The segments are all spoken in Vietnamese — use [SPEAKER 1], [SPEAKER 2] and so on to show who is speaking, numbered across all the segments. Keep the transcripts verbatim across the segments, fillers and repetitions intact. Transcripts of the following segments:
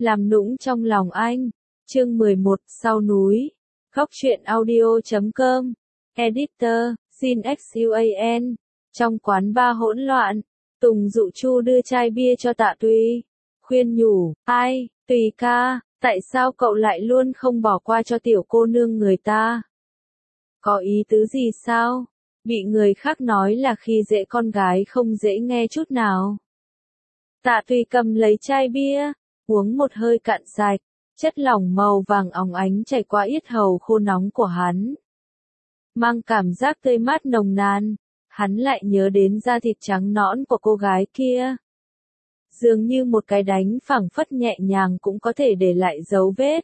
[SPEAKER 1] làm nũng trong lòng anh. Chương mười một, sau núi. Góc truyện audio chấm com. Editor, Jin Xuan. Trong quán bar hỗn loạn, Tùng Dụ Chu đưa chai bia cho Tạ Tùy. Khuyên nhủ, ai, Tùy ca, tại sao cậu lại luôn không bỏ qua cho tiểu cô nương người ta? Có ý tứ gì sao? Bị người khác nói là khi dễ con gái không dễ nghe chút nào. Tạ Tùy cầm lấy chai bia, uống một hơi cạn sạch, chất lỏng màu vàng óng ánh chảy qua yết hầu khô nóng của hắn. Mang cảm giác tươi mát nồng nàn, hắn lại nhớ đến da thịt trắng nõn của cô gái kia. Dường như một cái đánh phẳng phất nhẹ nhàng cũng có thể để lại dấu vết.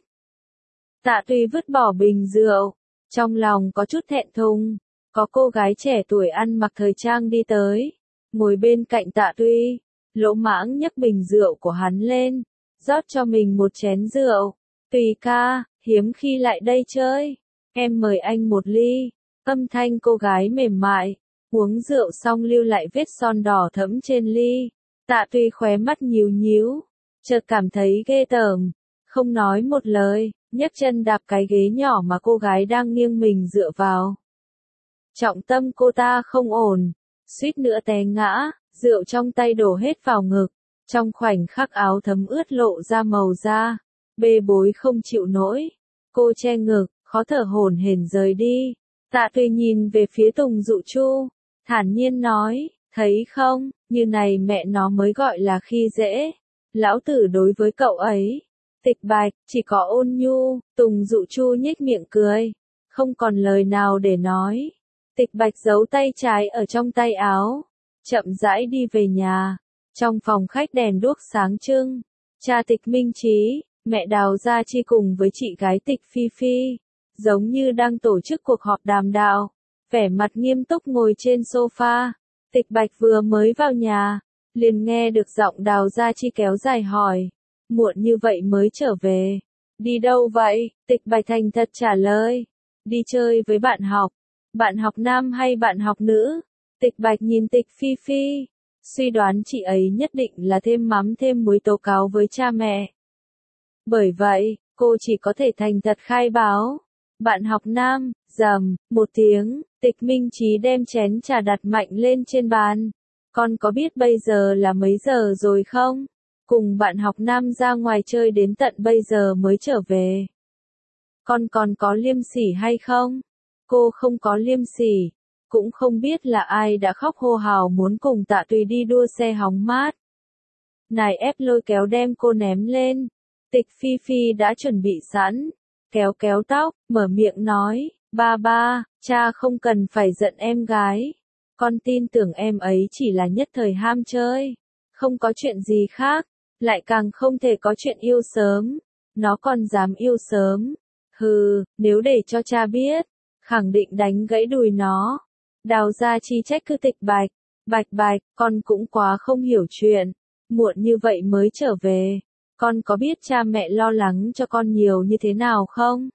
[SPEAKER 1] Tạ Tùy vứt bỏ bình rượu, trong lòng có chút thẹn thùng. Có cô gái trẻ tuổi ăn mặc thời trang đi tới, ngồi bên cạnh Tạ Tùy, lỗ mãng nhấc bình rượu của hắn lên, rót cho mình một chén rượu. Tùy ca, hiếm khi lại đây chơi, em mời anh một ly. Âm thanh cô gái mềm mại, uống rượu xong lưu lại vết son đỏ thẫm trên ly. Tạ Tùy khóe mắt nhíu nhíu, chợt cảm thấy ghê tởm, không nói một lời, nhấc chân đạp cái ghế nhỏ mà cô gái đang nghiêng mình dựa vào. Trọng tâm cô ta không ổn, suýt nữa té ngã, rượu trong tay đổ hết vào ngực, trong khoảnh khắc áo thấm ướt lộ ra màu da, bê bối không chịu nổi. Cô che ngực, khó thở hổn hển rời đi. Tạ Tùy nhìn về phía Tùng Dụ Chu, thản nhiên nói, thấy không, như này mẹ nó mới gọi là khi dễ. Lão tử đối với cậu ấy, tịch bạch, chỉ có ôn nhu. Tùng Dụ Chu nhếch miệng cười, không còn lời nào để nói. Tịch bạch giấu tay trái ở trong tay áo, chậm rãi đi về nhà. Trong phòng khách đèn đuốc sáng trưng, cha Tịch Minh Chí, mẹ Đào Gia Chi cùng với chị gái Tịch Phi Phi, giống như đang tổ chức cuộc họp đàm đạo, vẻ mặt nghiêm túc ngồi trên sofa. Tịch Bạch vừa mới vào nhà, liền nghe được giọng Đào Gia Chi kéo dài hỏi, muộn như vậy mới trở về, đi đâu vậy? Tịch Bạch thành thật trả lời, đi chơi với bạn học. Bạn học nam hay bạn học nữ? Tịch Bạch nhìn Tịch Phi Phi, suy đoán chị ấy nhất định là thêm mắm thêm muối tố cáo với cha mẹ. Bởi vậy, cô chỉ có thể thành thật khai báo. Bạn học nam. Rầm, một tiếng, Tịch Minh Chí đem chén trà đặt mạnh lên trên bàn. Con có biết bây giờ là mấy giờ rồi không? Cùng bạn học nam ra ngoài chơi đến tận bây giờ mới trở về. Con còn có liêm sỉ hay không? Cô không có liêm sỉ, cũng không biết là ai đã khóc hô hào muốn cùng Tạ Tùy đi đua xe hóng mát. Nài ép lôi kéo đem cô ném lên. Tịch Phi Phi đã chuẩn bị sẵn, kéo kéo tóc, mở miệng nói, ba ba, cha không cần phải giận em gái. Con tin tưởng em ấy chỉ là nhất thời ham chơi, không có chuyện gì khác, lại càng không thể có chuyện yêu sớm. Nó còn dám yêu sớm. Hừ, nếu để cho cha biết, khẳng định đánh gãy đùi nó. Đào Gia Chi trách cứ Tịch Bạch, Bạch Bạch, con cũng quá không hiểu chuyện, muộn như vậy mới trở về. Con có biết cha mẹ lo lắng cho con nhiều như thế nào không?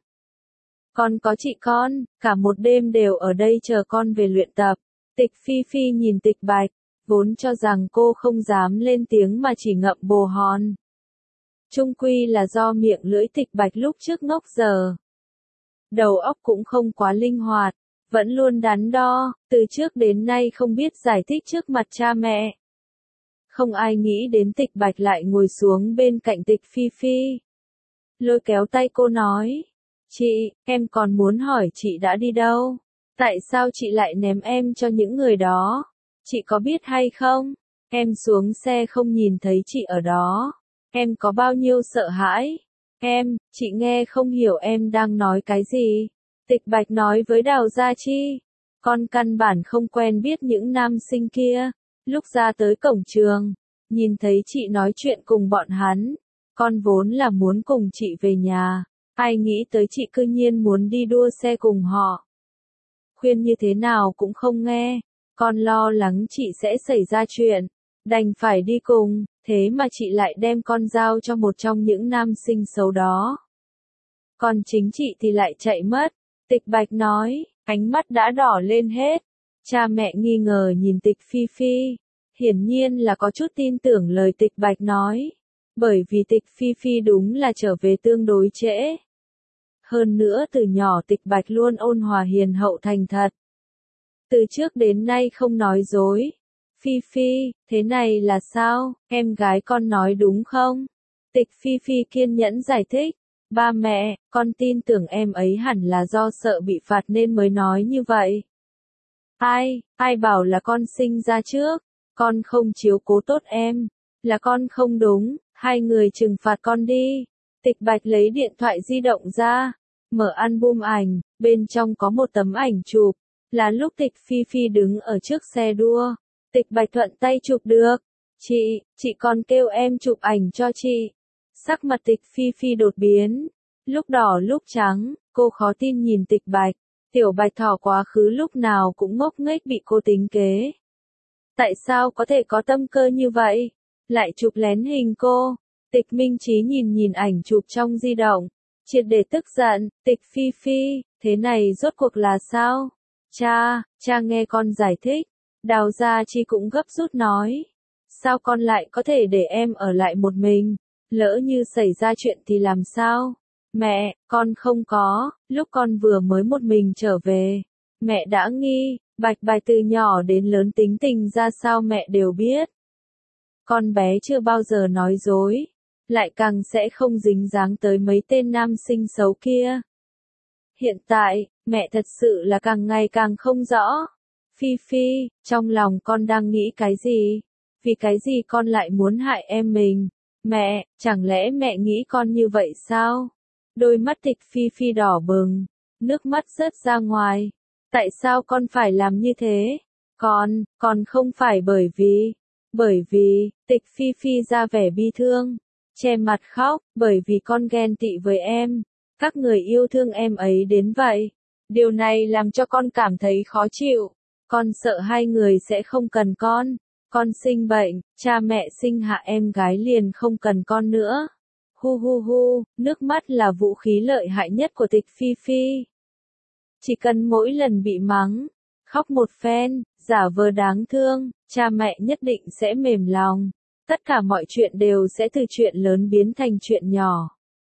[SPEAKER 1] Con có chị con, cả một đêm đều ở đây chờ con về luyện tập. Tịch Phi Phi nhìn Tịch Bạch, vốn cho rằng cô không dám lên tiếng mà chỉ ngậm bồ hòn. Chung quy là do miệng lưỡi Tịch Bạch lúc trước ngốc giờ. Đầu óc cũng không quá linh hoạt, vẫn luôn đắn đo, từ trước đến nay không biết giải thích trước mặt cha mẹ. Không ai nghĩ đến Tịch Bạch lại ngồi xuống bên cạnh Tịch Phi Phi. Lôi kéo tay cô nói, chị, em còn muốn hỏi chị đã đi đâu? Tại sao chị lại ném em cho những người đó? Chị có biết hay không? Em xuống xe không nhìn thấy chị ở đó. Em có bao nhiêu sợ hãi? Em, chị nghe không hiểu em đang nói cái gì. Tịch Bạch nói với Đào Gia Chi, con căn bản không quen biết những nam sinh kia. Lúc ra tới cổng trường, nhìn thấy chị nói chuyện cùng bọn hắn, con vốn là muốn cùng chị về nhà, ai nghĩ tới chị cư nhiên muốn đi đua xe cùng họ. Khuyên như thế nào cũng không nghe, con lo lắng chị sẽ xảy ra chuyện, đành phải đi cùng, thế mà chị lại đem con giao cho một trong những nam sinh xấu đó. Còn chính chị thì lại chạy mất. Tịch Bạch nói, ánh mắt đã đỏ lên hết. Cha mẹ nghi ngờ nhìn Tịch Phi Phi, hiển nhiên là có chút tin tưởng lời Tịch Bạch nói. Bởi vì Tịch Phi Phi đúng là trở về tương đối trễ. Hơn nữa từ nhỏ Tịch Bạch luôn ôn hòa hiền hậu thành thật. Từ trước đến nay không nói dối. Phi Phi, thế này là sao, em gái con nói đúng không? Tịch Phi Phi kiên nhẫn giải thích. Ba mẹ, con tin tưởng em ấy hẳn là do sợ bị phạt nên mới nói như vậy. Ai, ai bảo là con sinh ra trước, con không chiếu cố tốt em, là con không đúng, hai người trừng phạt con đi. Tịch Bạch lấy điện thoại di động ra, mở album ảnh, bên trong có một tấm ảnh chụp, là lúc Tịch Phi Phi đứng ở trước xe đua. Tịch Bạch thuận tay chụp được. Chị, chị còn kêu em chụp ảnh cho chị. Sắc mặt Tịch Phi Phi đột biến, lúc đỏ lúc trắng, cô khó tin nhìn Tịch Bạch. Tiểu Bạch Thỏ quá khứ lúc nào cũng ngốc nghếch bị cô tính kế. Tại sao có thể có tâm cơ như vậy? Lại chụp lén hình cô. Tịch Minh Chí nhìn nhìn ảnh chụp trong di động, triệt để tức giận. Tịch Phi Phi, thế này rốt cuộc là sao? Cha, cha nghe con giải thích. Đào Gia Chi cũng gấp rút nói. Sao con lại có thể để em ở lại một mình? Lỡ như xảy ra chuyện thì làm sao? Mẹ, con không có, lúc con vừa mới một mình trở về. Mẹ đã nghi, Bạch Bạch từ nhỏ đến lớn tính tình ra sao mẹ đều biết. Con bé chưa bao giờ nói dối, lại càng sẽ không dính dáng tới mấy tên nam sinh xấu kia. Hiện tại, mẹ thật sự là càng ngày càng không rõ. Phi Phi, trong lòng con đang nghĩ cái gì? Vì cái gì con lại muốn hại em mình? Mẹ, chẳng lẽ mẹ nghĩ con như vậy sao? Đôi mắt Tịch Phi Phi đỏ bừng, nước mắt rớt ra ngoài. Tại sao con phải làm như thế? Con, con không phải bởi vì, bởi vì, Tịch Phi Phi ra vẻ bi thương, che mặt khóc, bởi vì con ghen tị với em. Các người yêu thương em ấy đến vậy. Điều này làm cho con cảm thấy khó chịu. Con sợ hai người sẽ không cần con. Con sinh bệnh, cha mẹ sinh hạ em gái liền không cần con nữa. Hu hu hu, nước mắt là vũ khí lợi hại nhất của Tịch Phi Phi. Chỉ cần mỗi lần bị mắng, khóc một phen, giả vờ đáng thương, cha mẹ nhất định sẽ mềm lòng. Tất cả mọi chuyện đều sẽ từ chuyện lớn biến thành chuyện nhỏ.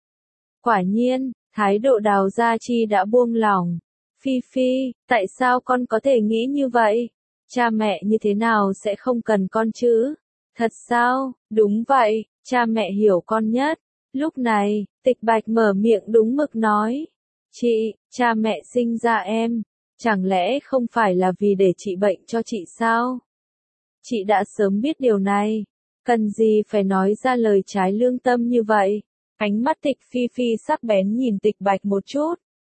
[SPEAKER 1] Quả nhiên, thái độ Đào Gia Chi đã buông lỏng. Phi Phi, tại sao con có thể nghĩ như vậy? Cha mẹ như thế nào sẽ không cần con chứ? Thật sao? Đúng vậy, cha mẹ hiểu con nhất. Lúc này, Tịch Bạch mở miệng đúng mực nói. Chị, cha mẹ sinh ra em, chẳng lẽ không phải là vì để trị bệnh cho chị sao? Chị đã sớm biết điều này, cần gì phải nói ra lời trái lương tâm như vậy? Ánh mắt Tịch Phi Phi sắc bén nhìn Tịch Bạch một chút.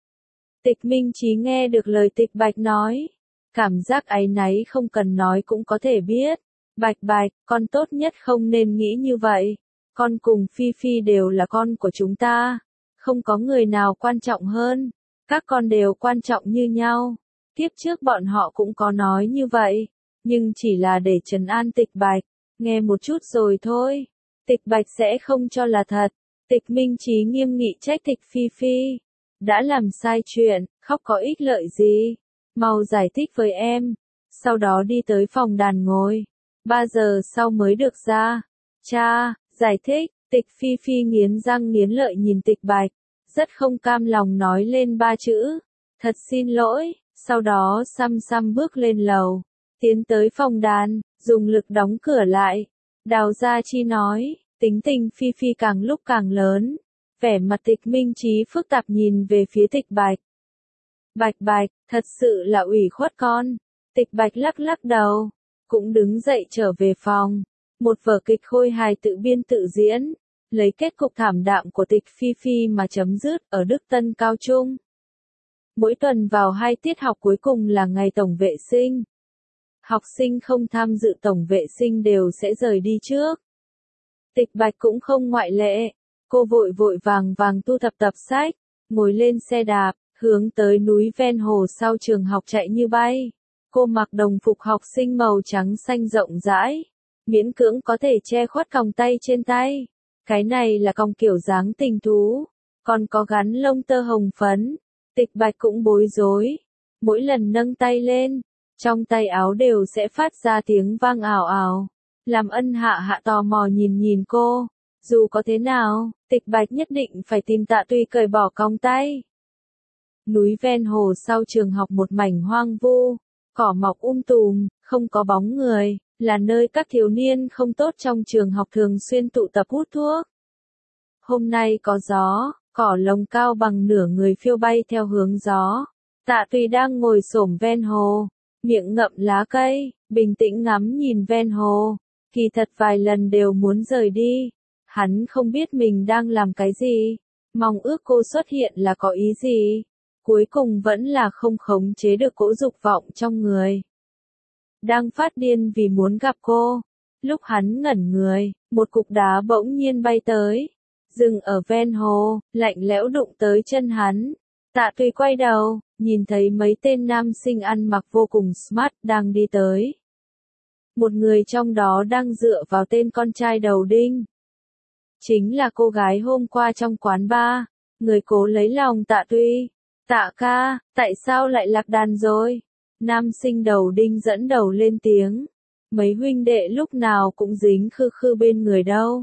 [SPEAKER 1] Tịch Minh Chí nghe được lời Tịch Bạch nói, cảm giác áy náy không cần nói cũng có thể biết. Bạch Bạch, con tốt nhất không nên nghĩ như vậy. Con cùng Phi Phi đều là con của chúng ta. Không có người nào quan trọng hơn. Các con đều quan trọng như nhau. Kiếp trước bọn họ cũng có nói như vậy. Nhưng chỉ là để trấn an Tịch Bạch. Nghe một chút rồi thôi. Tịch Bạch sẽ không cho là thật. Tịch Minh Chí nghiêm nghị trách Tịch Phi Phi. Đã làm sai chuyện, khóc có ích lợi gì? Mau giải thích với em. Sau đó đi tới phòng đàn ngồi. Ba giờ sau mới được ra. Cha, giải thích. Tịch Phi Phi nghiến răng nghiến lợi nhìn Tịch Bạch. Rất không cam lòng nói lên ba chữ. Thật xin lỗi. Sau đó xăm xăm bước lên lầu. Tiến tới phòng đàn, dùng lực đóng cửa lại. Đào Gia Chi nói, tính tình Phi Phi càng lúc càng lớn. Vẻ mặt Tịch Minh Chí phức tạp nhìn về phía Tịch Bạch. Bạch Bạch, thật sự là ủy khuất con. Tịch Bạch lắc lắc đầu, cũng đứng dậy trở về phòng. Một vở kịch khôi hài tự biên tự diễn, lấy kết cục thảm đạm của Tịch Phi Phi mà chấm dứt ở Đức Tân Cao Trung. Mỗi tuần vào hai tiết học cuối cùng là ngày tổng vệ sinh. Học sinh không tham dự tổng vệ sinh đều sẽ rời đi trước. Tịch Bạch cũng không ngoại lệ. Cô vội vội vàng vàng thu thập tập sách, ngồi lên xe đạp, hướng tới núi ven hồ sau trường học chạy như bay. Cô mặc đồng phục học sinh màu trắng xanh rộng rãi, miễn cưỡng có thể che khuất còng tay trên tay. Cái này là còng kiểu dáng tình thú, còn có gắn lông tơ hồng phấn. Tịch Bạch cũng bối rối, mỗi lần nâng tay lên, trong tay áo đều sẽ phát ra tiếng vang ào ào. Làm ân hạ hạ tò mò nhìn nhìn cô. Dù có thế nào, Tịch Bạch nhất định phải tìm Tạ Tuy cởi bỏ còng tay. Núi ven hồ sau trường học một mảnh hoang vu, cỏ mọc um tùm, không có bóng người, là nơi các thiếu niên không tốt trong trường học thường xuyên tụ tập hút thuốc. Hôm nay có gió, cỏ lồng cao bằng nửa người phiêu bay theo hướng gió. Tạ Tuy đang ngồi xổm ven hồ, miệng ngậm lá cây, bình tĩnh ngắm nhìn ven hồ. Kỳ thật vài lần đều muốn rời đi. Hắn không biết mình đang làm cái gì, mong ước cô xuất hiện là có ý gì. Cuối cùng vẫn là không khống chế được cỗ dục vọng trong người. Đang phát điên vì muốn gặp cô. Lúc hắn ngẩn người, một cục đá bỗng nhiên bay tới. Dừng ở ven hồ, lạnh lẽo đụng tới chân hắn. Tạ Tuy quay đầu, nhìn thấy mấy tên nam sinh ăn mặc vô cùng smart đang đi tới. Một người trong đó đang dựa vào tên con trai đầu đinh. Chính là cô gái hôm qua trong quán bar, người cố lấy lòng Tạ Tuy. Tạ ca, tại sao lại lạc đàn rồi? Nam sinh đầu đinh dẫn đầu lên tiếng. Mấy huynh đệ lúc nào cũng dính khư khư bên người đâu.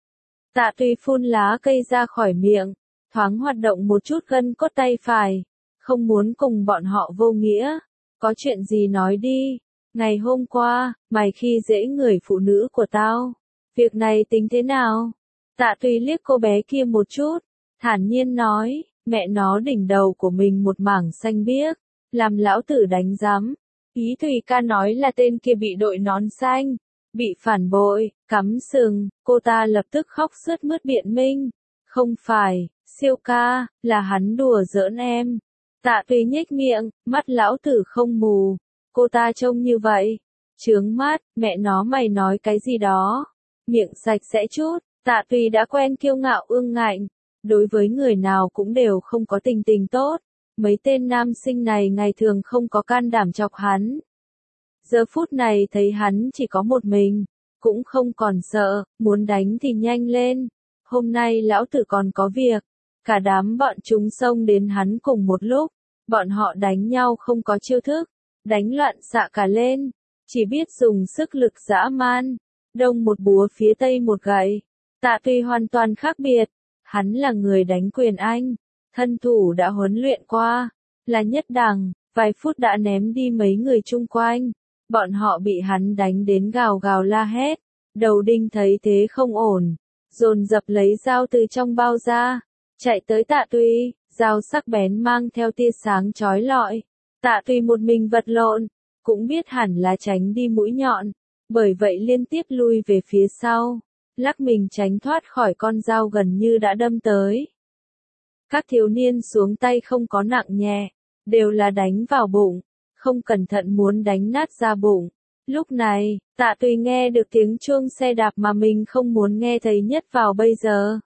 [SPEAKER 1] Tạ Tuy phun lá cây ra khỏi miệng, thoáng hoạt động một chút gân cốt tay phải. Không muốn cùng bọn họ vô nghĩa. Có chuyện gì nói đi. Ngày hôm qua, mày khi dễ người phụ nữ của tao. Việc này tính thế nào? Tạ Tuy liếc cô bé kia một chút, thản nhiên nói, mẹ nó đỉnh đầu của mình một mảng xanh biếc, làm lão tử đánh giám. Ý Thùy ca nói là tên kia bị đội nón xanh, bị phản bội, cắm sừng, cô ta lập tức khóc sướt mướt biện minh. Không phải, Siêu ca, là hắn đùa giỡn em. Tạ Tuy nhếch miệng, mắt lão tử không mù. Cô ta trông như vậy. Chướng mắt, mẹ nó mày nói cái gì đó. Miệng sạch sẽ chút. Tạ Tuy đã quen kiêu ngạo ương ngạnh, đối với người nào cũng đều không có tình tình tốt. Mấy tên nam sinh này ngày thường không có can đảm chọc hắn. Giờ phút này thấy hắn chỉ có một mình, cũng không còn sợ, muốn đánh thì nhanh lên. Hôm nay lão tử còn có việc, cả đám bọn chúng xông đến hắn cùng một lúc. Bọn họ đánh nhau không có chiêu thức, đánh loạn xạ cả lên, chỉ biết dùng sức lực dã man, đông một búa phía tây một gậy. Tạ Tuy hoàn toàn khác biệt, hắn là người đánh quyền Anh, thân thủ đã huấn luyện qua, là nhất đẳng, vài phút đã ném đi mấy người chung quanh, bọn họ bị hắn đánh đến gào gào la hét, đầu đinh thấy thế không ổn, dồn dập lấy dao từ trong bao ra, chạy tới Tạ Tuy, dao sắc bén mang theo tia sáng chói lọi, Tạ Tuy một mình vật lộn, cũng biết hẳn là tránh đi mũi nhọn, bởi vậy liên tiếp lui về phía sau. Lắc mình tránh thoát khỏi con dao gần như đã đâm tới. Các thiếu niên xuống tay không có nặng nhẹ, đều là đánh vào bụng, không cẩn thận muốn đánh nát da bụng. Lúc này, Tạ Tuy nghe được tiếng chuông xe đạp mà mình không muốn nghe thấy nhất vào bây giờ.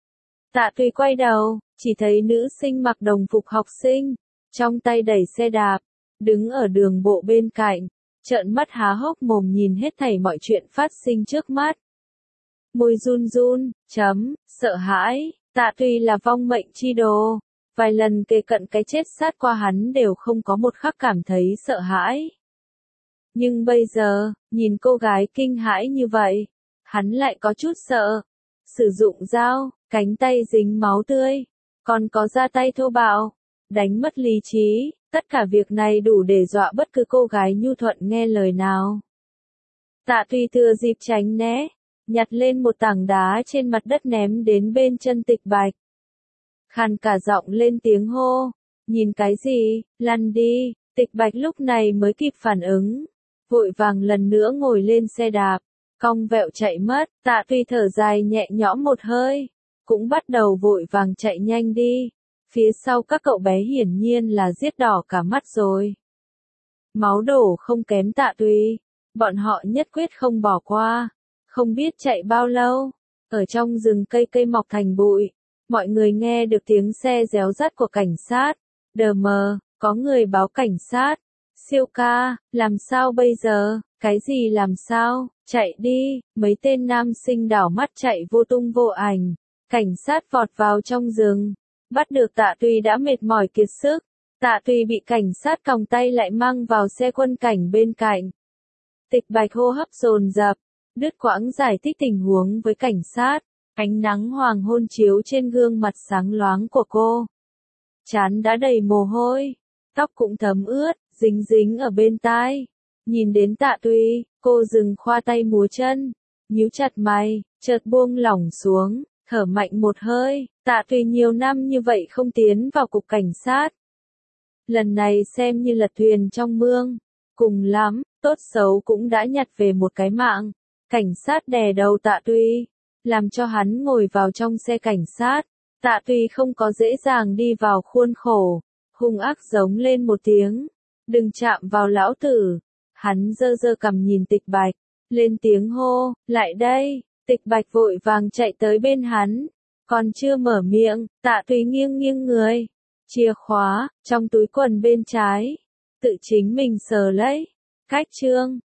[SPEAKER 1] Tạ Tuy quay đầu, chỉ thấy nữ sinh mặc đồng phục học sinh, trong tay đẩy xe đạp, đứng ở đường bộ bên cạnh, trợn mắt há hốc mồm nhìn hết thảy mọi chuyện phát sinh trước mắt. Môi run run, chấm, sợ hãi, Tạ Tuy là vong mệnh chi đồ, vài lần kề cận cái chết sát qua hắn đều không có một khắc cảm thấy sợ hãi. Nhưng bây giờ, nhìn cô gái kinh hãi như vậy, hắn lại có chút sợ. Sử dụng dao, cánh tay dính máu tươi, còn có ra tay thô bạo, đánh mất lý trí, tất cả việc này đủ để dọa bất cứ cô gái nhu thuận nghe lời nào. Tạ Tuy thừa dịp tránh né, nhặt lên một tảng đá trên mặt đất ném đến bên chân Tịch Bạch. Khàn cả giọng lên tiếng hô, nhìn cái gì, lăn đi. Tịch Bạch lúc này mới kịp phản ứng, vội vàng lần nữa ngồi lên xe đạp, cong vẹo chạy mất. Tạ Tuy thở dài nhẹ nhõm một hơi, cũng bắt đầu vội vàng chạy nhanh đi. Phía sau các cậu bé hiển nhiên là giết đỏ cả mắt rồi. Máu đổ không kém Tạ Tuy, bọn họ nhất quyết không bỏ qua. Không biết chạy bao lâu, ở trong rừng cây cây mọc thành bụi, mọi người nghe được tiếng xe réo rắt của cảnh sát. Đờ mờ, có người báo cảnh sát. Siêu ca, làm sao bây giờ, cái gì làm sao, chạy đi, mấy tên nam sinh đảo mắt chạy vô tung vô ảnh. Cảnh sát vọt vào trong rừng, bắt được Tạ Tuy đã mệt mỏi kiệt sức. Tạ Tuy bị cảnh sát còng tay lại mang vào xe quân cảnh bên cạnh. Tịch Bạch hô hấp dồn dập, đứt quãng giải thích tình huống với cảnh sát. Ánh nắng hoàng hôn chiếu trên gương mặt sáng loáng của cô. Trán đã đầy mồ hôi, tóc cũng thấm ướt, dính dính ở bên tai. Nhìn đến Tạ Tùy, cô dừng khoa tay múa chân, nhíu chặt mày, chợt buông lỏng xuống, thở mạnh một hơi. Tạ Tùy nhiều năm như vậy không tiến vào cục cảnh sát. Lần này xem như lật thuyền trong mương, cùng lắm, tốt xấu cũng đã nhặt về một cái mạng. Cảnh sát đè đầu Tạ Tùy, làm cho hắn ngồi vào trong xe cảnh sát. Tạ Tùy không có dễ dàng đi vào khuôn khổ, hung ác giống lên một tiếng, đừng chạm vào lão tử. Hắn giơ giơ cằm nhìn Tịch Bạch, lên tiếng hô, lại đây. Tịch Bạch vội vàng chạy tới bên hắn, còn chưa mở miệng, Tạ Tùy nghiêng nghiêng người, chìa khóa trong túi quần bên trái, tự chính mình sờ lấy. Cách trương